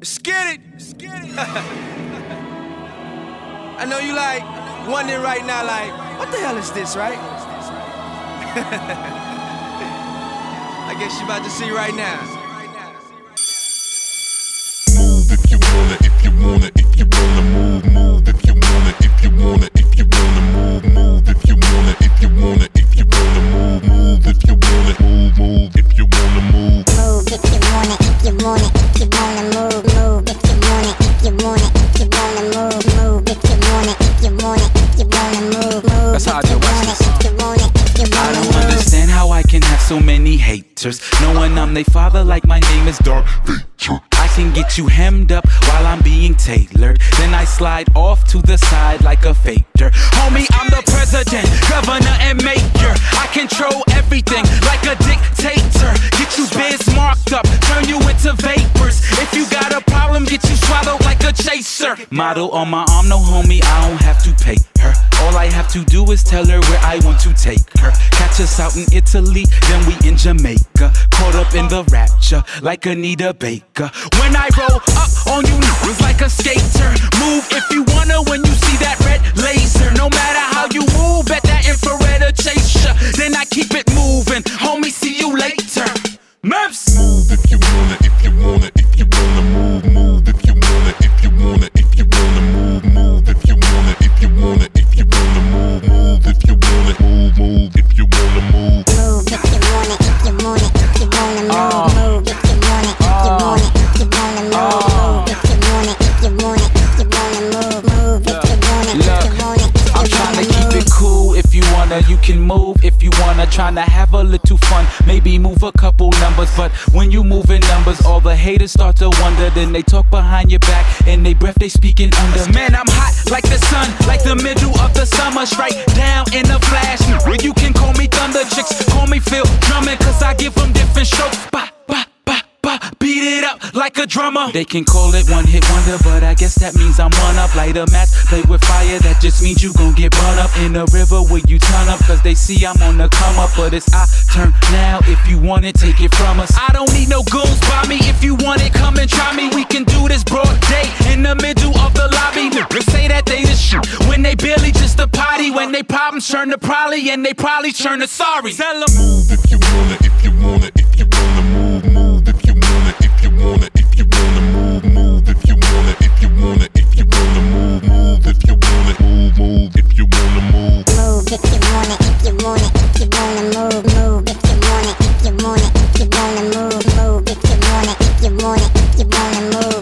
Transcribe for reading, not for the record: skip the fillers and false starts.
Let's get it. I know you like wondering right now, like, what the hell is this, right? I guess you about to see right now. Move if you wanna, if you wanna, if you wanna move, move if you wanna, if you wanna, if you wanna move, move if you wanna, if you wanna, if you wanna move, move if you wanna, move if you wanna move. Move if you wanna, if you wanna, if you wanna move, move if you wanna, if you wanna, if you wanna move, move if you wanna, if you wanna, if you wanna move, move. That's how I do it. I don't understand how I can have so many haters, knowing I'm they father like my name is Dark Vader. I can get you hemmed up while I'm being tailored, then I slide off to the side like a fader. Homie, I'm the president, governor, and mayor. I control everything like a dictator. Get you biz marked up, turn you into vapors. If you got a problem, get you swallowed like a chaser. Model on my arm, no homie, I don't have to pay her. All I have to do is tell her where I want to take her. Catch us out in Italy, then we in Jamaica. Caught up in the rapture, like Anita Baker. When I roll up on you niggas like a skater. Move if you wanna when you see that red laser. No matter how you move, bet that infrared will chase ya. Then I keep it moving, homie, see you later. Maps. Move if you wanna, if you wanna, if you wanna move, move if you wanna, if you wanna, if you wanna move, move if you wanna, if you wanna, if you wanna move, move if you wanna, move if you wanna move. Move if you wanna, if you wanna, if you wanna move, move if you wanna, if you wanna, if you wanna move, move if you wanna, if you wanna, if you wanna move, move if you wanna, if you wanna, if you I'm wanna tryna keep move. it cool. If you wanna, you can move. If you wanna, tryna have a little fun. Maybe move a couple numbers. But when you move in numbers, all the haters start to wonder. Then they talk behind your back, and they breath they speaking under. Man, I'm hot like the sun, like the middle of the summer. Straight down in a flash. You can call me Thunder, chicks call me Phil Drummond, cause I give them different strokes. Bah, bah, bah, bah. Beat it up like a drummer. They can call it one hit wonder, but I guess that means I'm one up. Light a match, play with fire, that just means you gon' get burned up in the river where you turn up, cause they see I'm on the come up. But it's our turn now, if you want it, take it from us. I don't need no goons by me, if you want it, come and try me. We can do this broad day, in the middle of the lobby. Niggas say that they the shit, when they barely just a potty. When they problems turn to probably, and they probably turn to sorry. Tell them. Move if you wanna, if you wanna, if you wanna move, move if you wanna, if you wanna, if you wanna move, move if you wanna, if you wanna, if you wanna move, move if you wanna, move if you wanna move. Move if you wanna, if you wanna, if you wanna move, move if you wanna, if you wanna, if you wanna move, move if you wanna, if you wanna, if you wanna move.